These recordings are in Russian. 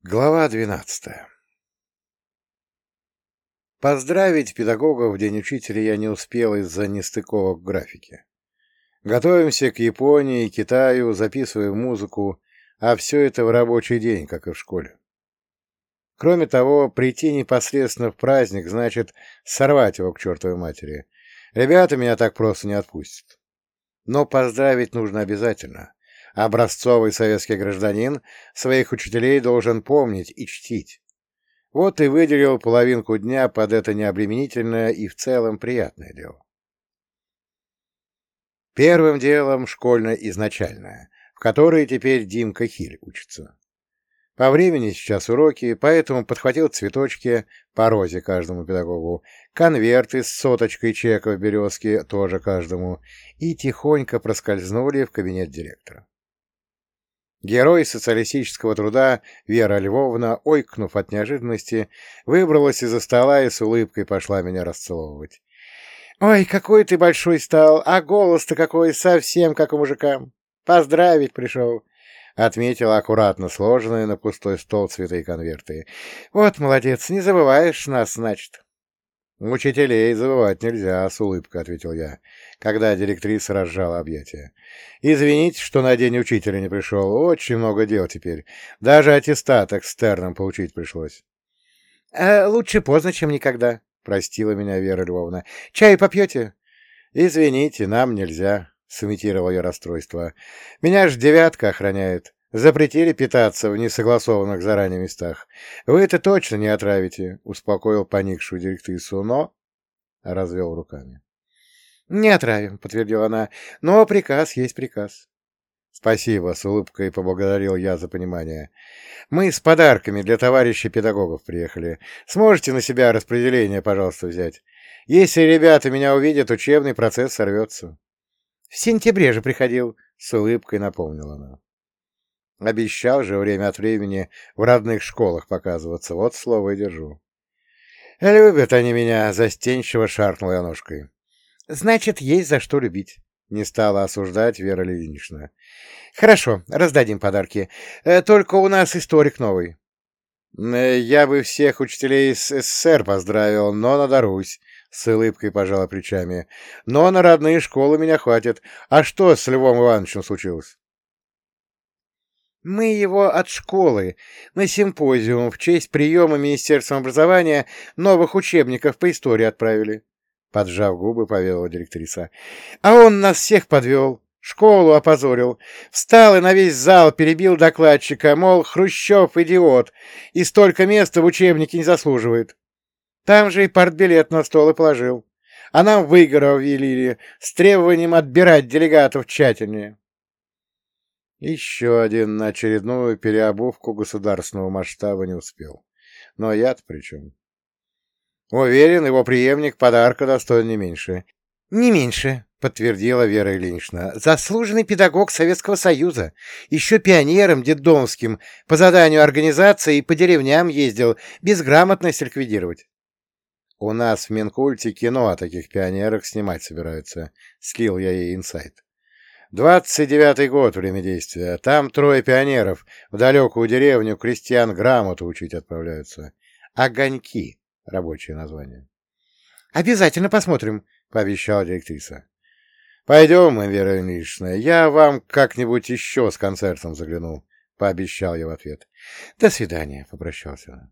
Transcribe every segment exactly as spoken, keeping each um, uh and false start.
Глава двенадцатая. Поздравить педагогов в День учителя я не успел из-за нестыковок в графике. Готовимся к Японии и Китаю, записываем музыку, а все это в рабочий день, как и в школе. Кроме того, прийти непосредственно в праздник значит сорвать его к чертовой матери. Ребята меня так просто не отпустят. Но поздравить нужно обязательно. Образцовый советский гражданин своих учителей должен помнить и чтить. Вот и выделил половинку дня под это необременительное и в целом приятное дело. Первым делом школьно-изначальное, в которой теперь Димка Хиль учится. По времени сейчас уроки, поэтому подхватил цветочки по розе каждому педагогу, конверты с соточкой чека в березке тоже каждому, и тихонько проскользнули в кабинет директора. Герой социалистического труда Вера Львовна, ойкнув от неожиданности, выбралась из-за стола и с улыбкой пошла меня расцеловывать. «Ой, какой ты большой стал, а голос-то какой, совсем как у мужика. Поздравить пришел», — отметила аккуратно сложенные на пустой стол цветы и конверты. «Вот молодец, не забываешь нас, значит». «Учителей забывать нельзя», — с улыбкой ответил я, когда директриса разжала объятия. «Извините, что на день учителя не пришел. Очень много дел теперь. Даже аттестат экстерном получить пришлось». «А лучше поздно, чем никогда», — простила меня Вера Львовна. «Чай попьете?» «Извините, нам нельзя», — сымитировал я расстройство. «Меня ж девятка охраняет. Запретили питаться в несогласованных заранее местах. Вы это точно не отравите», — успокоил поникшую директрису, но... развел руками. «Не отравим», — подтвердила она, — «но приказ есть приказ». «Спасибо», — с улыбкой поблагодарил я за понимание. «Мы с подарками для товарищей педагогов приехали. Сможете на себя распределение, пожалуйста, взять? Если ребята меня увидят, учебный процесс сорвется». «В сентябре же приходил», — с улыбкой напомнила она. Обещал же время от времени в родных школах показываться. Вот слово и держу. «Любят они меня», — застенчиво шаркнула я ножкой. «Значит, есть за что любить», — не стала осуждать Вера Ильинична. «Хорошо, раздадим подарки. Только у нас историк новый». «Я бы всех учителей с СССР поздравил, но надорусь», — с улыбкой пожала плечами. «Но на родные школы меня хватит. А что с Львом Ивановичем случилось?» «Мы его от школы на симпозиум в честь приема Министерством образования новых учебников по истории отправили», — поджав губы, поведала директриса. «А он нас всех подвел, школу опозорил, встал и на весь зал перебил докладчика, мол, Хрущев идиот и столько места в учебнике не заслуживает. Там же и партбилет на стол и положил, а нам выговор велели с требованием отбирать делегатов тщательнее». Еще один на очередную переобувку государственного масштаба не успел. Но я-то при чем? Уверен, его преемник подарка достоин не меньше. — Не меньше, — подтвердила Вера Ильинична. — Заслуженный педагог Советского Союза. Еще пионером детдомским по заданию организации по деревням ездил безграмотность ликвидировать. — У нас в Минкульте кино о таких пионерах снимать собираются. Слил я ей инсайт. Двадцать девятый год время действия. Там трое пионеров в далекую деревню крестьян грамоту учить отправляются. Огоньки — рабочее название. — Обязательно посмотрим, — пообещала директриса. — Пойдем, Вера Ильинична, я вам как-нибудь еще с концертом загляну, — пообещал я в ответ. — До свидания, — попрощался она.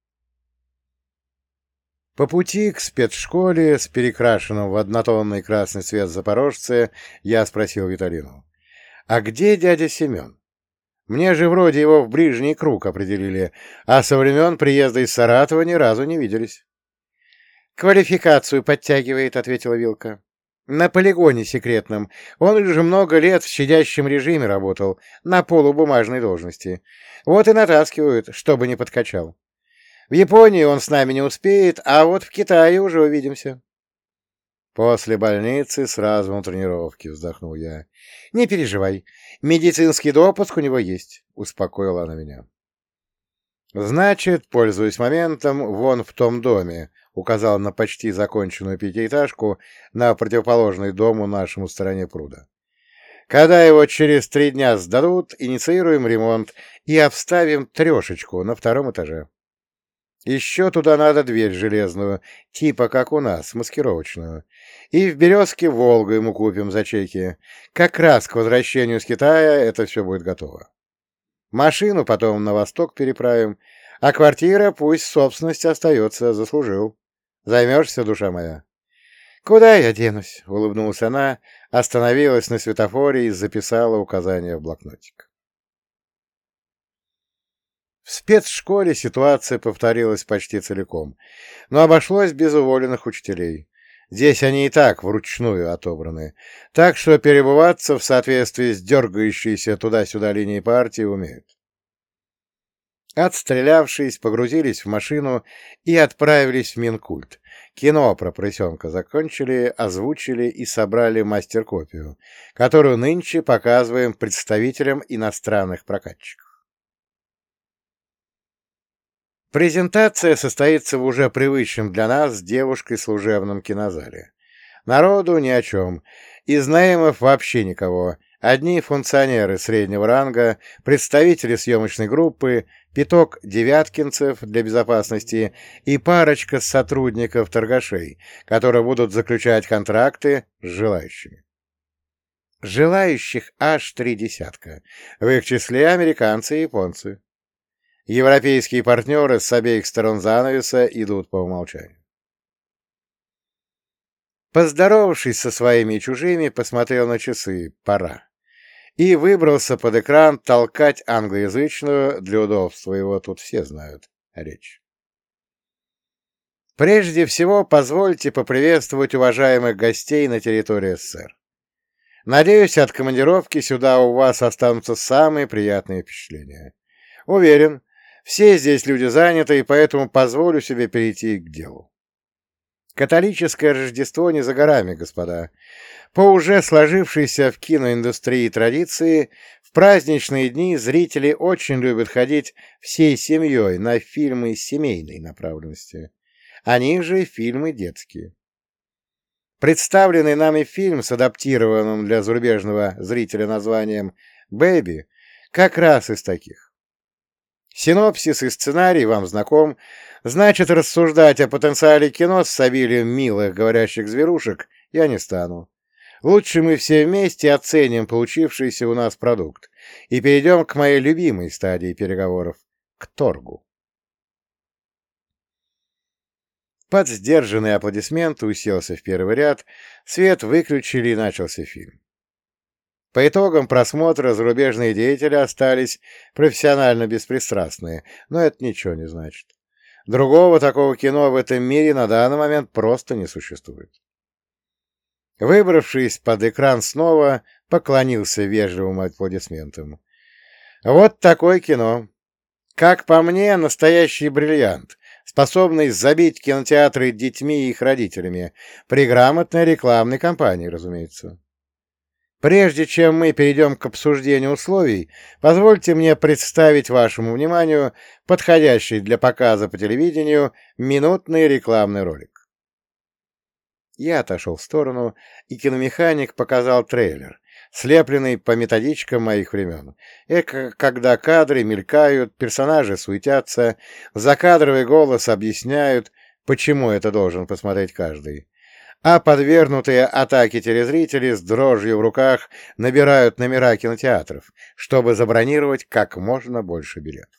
По пути к спецшколе с перекрашенным в однотонный красный цвет запорожце я спросил Виталину. «А где дядя Семен? Мне же вроде его в ближний круг определили, а со времен приезда из Саратова ни разу не виделись». «Квалификацию подтягивает», — ответила Вилка. «На полигоне секретном. Он уже много лет в щадящем режиме работал, на полубумажной должности. Вот и натаскивают, чтобы не подкачал. В Японии он с нами не успеет, а вот в Китае уже увидимся». «После больницы сразу на тренировке», — вздохнул я. «Не переживай, медицинский допуск у него есть», — успокоила она меня. «Значит, пользуясь моментом, вон в том доме», — указал на почти законченную пятиэтажку на противоположной дому нашему стороне пруда. Когда его через три дня сдадут, инициируем ремонт и обставим трешечку на втором этаже. Еще туда надо дверь железную, типа как у нас, маскировочную. И в «Березке» «Волгу» ему купим за чеки. Как раз к возвращению с Китая это все будет готово. Машину потом на восток переправим, а квартира пусть собственность остается, заслужил. Займешься, душа моя? — Куда я денусь? — улыбнулась она, остановилась на светофоре и записала указания в блокнотик. В спецшколе ситуация повторилась почти целиком, но обошлось без уволенных учителей. Здесь они и так вручную отобраны, так что перебываться в соответствии с дергающейся туда-сюда линией партии умеют. Отстрелявшись, погрузились в машину и отправились в Минкульт. Кино про поросенка закончили, озвучили и собрали мастер-копию, которую нынче показываем представителям иностранных прокатчиков. Презентация состоится в уже привычном для нас с девушкой служебном кинозале. Народу ни о чем. Из наемов вообще никого. Одни функционеры среднего ранга, представители съемочной группы, пяток девяткинцев для безопасности и парочка сотрудников-торгашей, которые будут заключать контракты с желающими. Желающих аж три десятка. В их числе американцы и японцы. Европейские партнеры с обеих сторон занавеса идут по умолчанию. Поздоровавшись со своими и чужими, посмотрел на часы «пора» и выбрался под экран толкать англоязычную, для удобства его тут все знают, речь. Прежде всего, позвольте поприветствовать уважаемых гостей на территории СССР. Надеюсь, от командировки сюда у вас останутся самые приятные впечатления. Уверен, все здесь люди заняты, и поэтому позволю себе перейти к делу. Католическое Рождество не за горами, господа. По уже сложившейся в киноиндустрии традиции, в праздничные дни зрители очень любят ходить всей семьей на фильмы семейной направленности. Они же фильмы детские. Представленный нами фильм с адаптированным для зарубежного зрителя названием «Бэби» как раз из таких. Синопсис и сценарий вам знаком, значит, рассуждать о потенциале кино с обилием милых говорящих зверушек я не стану. Лучше мы все вместе оценим получившийся у нас продукт и перейдем к моей любимой стадии переговоров — к торгу. Под сдержанные аплодисменты уселся в первый ряд, свет выключили и начался фильм. По итогам просмотра зарубежные деятели остались профессионально беспристрастные, но это ничего не значит. Другого такого кино в этом мире на данный момент просто не существует. Выбравшись под экран снова, поклонился вежливым аплодисментам. Вот такое кино. Как по мне, настоящий бриллиант, способный забить кинотеатры детьми и их родителями, при грамотной рекламной кампании, разумеется. Прежде чем мы перейдем к обсуждению условий, позвольте мне представить вашему вниманию подходящий для показа по телевидению минутный рекламный ролик. Я отошел в сторону, и киномеханик показал трейлер, слепленный по методичкам моих времен. Эко, когда кадры мелькают, персонажи суетятся, закадровый голос объясняют, почему это должен посмотреть каждый. А подвергнутые атаке телезрители с дрожью в руках набирают номера кинотеатров, чтобы забронировать как можно больше билетов.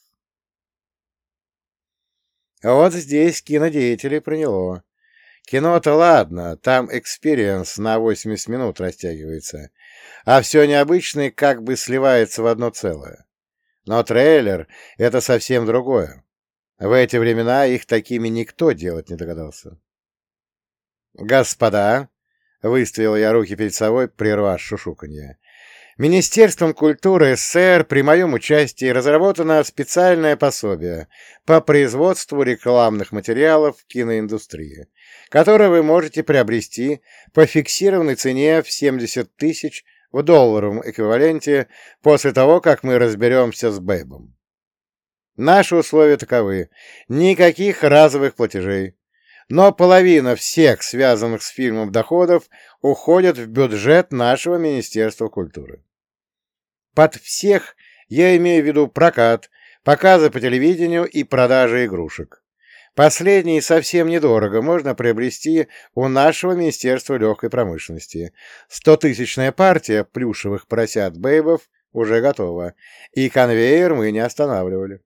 Вот здесь кинодеятелей приняло. Кино-то ладно, там экспириенс на восемьдесят минут растягивается, а все необычное как бы сливается в одно целое. Но трейлер — это совсем другое. В эти времена их такими никто делать не догадался. «Господа!» — выставил я руки перед собой, прервав шушуканье. «Министерством культуры СССР при моем участии разработано специальное пособие по производству рекламных материалов в киноиндустрии, которое вы можете приобрести по фиксированной цене в семьдесят тысяч в долларовом эквиваленте после того, как мы разберемся с Бэйбом. Наши условия таковы: никаких разовых платежей. Но половина всех связанных с фильмом доходов уходит в бюджет нашего Министерства культуры. Под всех я имею в виду прокат, показы по телевидению и продажи игрушек. Последние совсем недорого можно приобрести у нашего Министерства легкой промышленности. Стотысячная партия плюшевых поросят-бейбов уже готова, и конвейер мы не останавливали.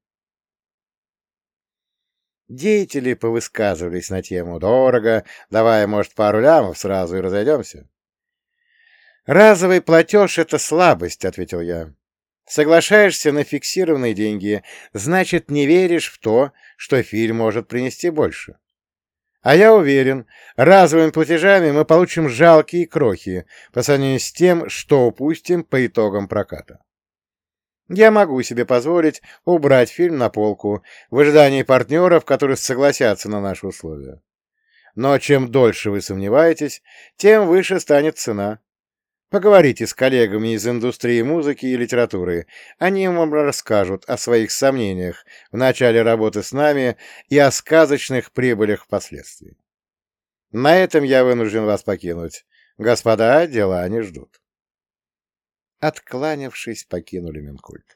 Деятели повысказывались на тему «дорого», давай, может, пару лямов сразу и разойдемся. «Разовый платеж — это слабость», — ответил я. «Соглашаешься на фиксированные деньги, значит, не веришь в то, что фильм может принести больше. А я уверен, разовыми платежами мы получим жалкие крохи по сравнению с тем, что упустим по итогам проката. Я могу себе позволить убрать фильм на полку в ожидании партнеров, которые согласятся на наши условия. Но чем дольше вы сомневаетесь, тем выше станет цена. Поговорите с коллегами из индустрии музыки и литературы. Они вам расскажут о своих сомнениях в начале работы с нами и о сказочных прибылях впоследствии. На этом я вынужден вас покинуть. Господа, дела не ждут». Откланявшись, покинули Минкульт.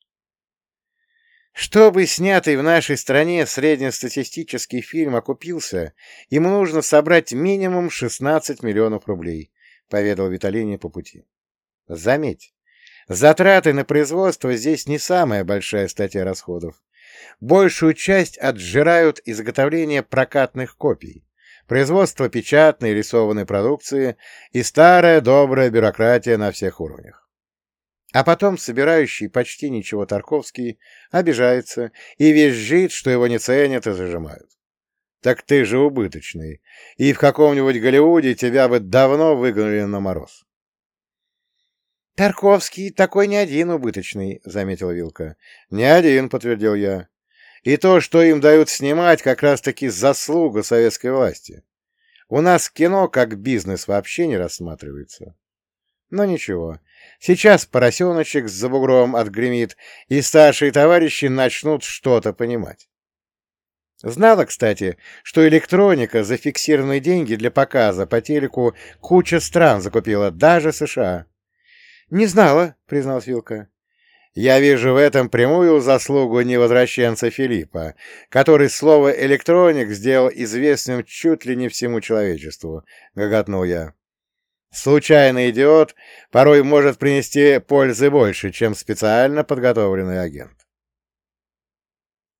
Чтобы снятый в нашей стране среднестатистический фильм окупился, ему нужно собрать минимум шестнадцать миллионов рублей, — поведал Виталине по пути. Заметь, затраты на производство здесь не самая большая статья расходов. Большую часть отжирают изготовление прокатных копий, производство печатной и рисованной продукции и старая добрая бюрократия на всех уровнях. А потом собирающий почти ничего Тарковский обижается и визжит, что его не ценят и зажимают. Так ты же убыточный, и в каком-нибудь Голливуде тебя бы давно выгнали на мороз. — Тарковский такой не один убыточный, — заметила Вилка. — Не один, — подтвердил я. И то, что им дают снимать, как раз-таки заслуга советской власти. У нас кино как бизнес вообще не рассматривается. Но ничего, сейчас поросеночек за бугром отгремит, и старшие товарищи начнут что-то понимать. Знала, кстати, что электроника за фиксированные деньги для показа по телеку куча стран закупила, даже США. — Не знала, — призналась Вилка. — Я вижу в этом прямую заслугу невозвращенца Филиппа, который слово «электроник» сделал известным чуть ли не всему человечеству, — гоготнул я. Случайный идиот порой может принести пользы больше, чем специально подготовленный агент.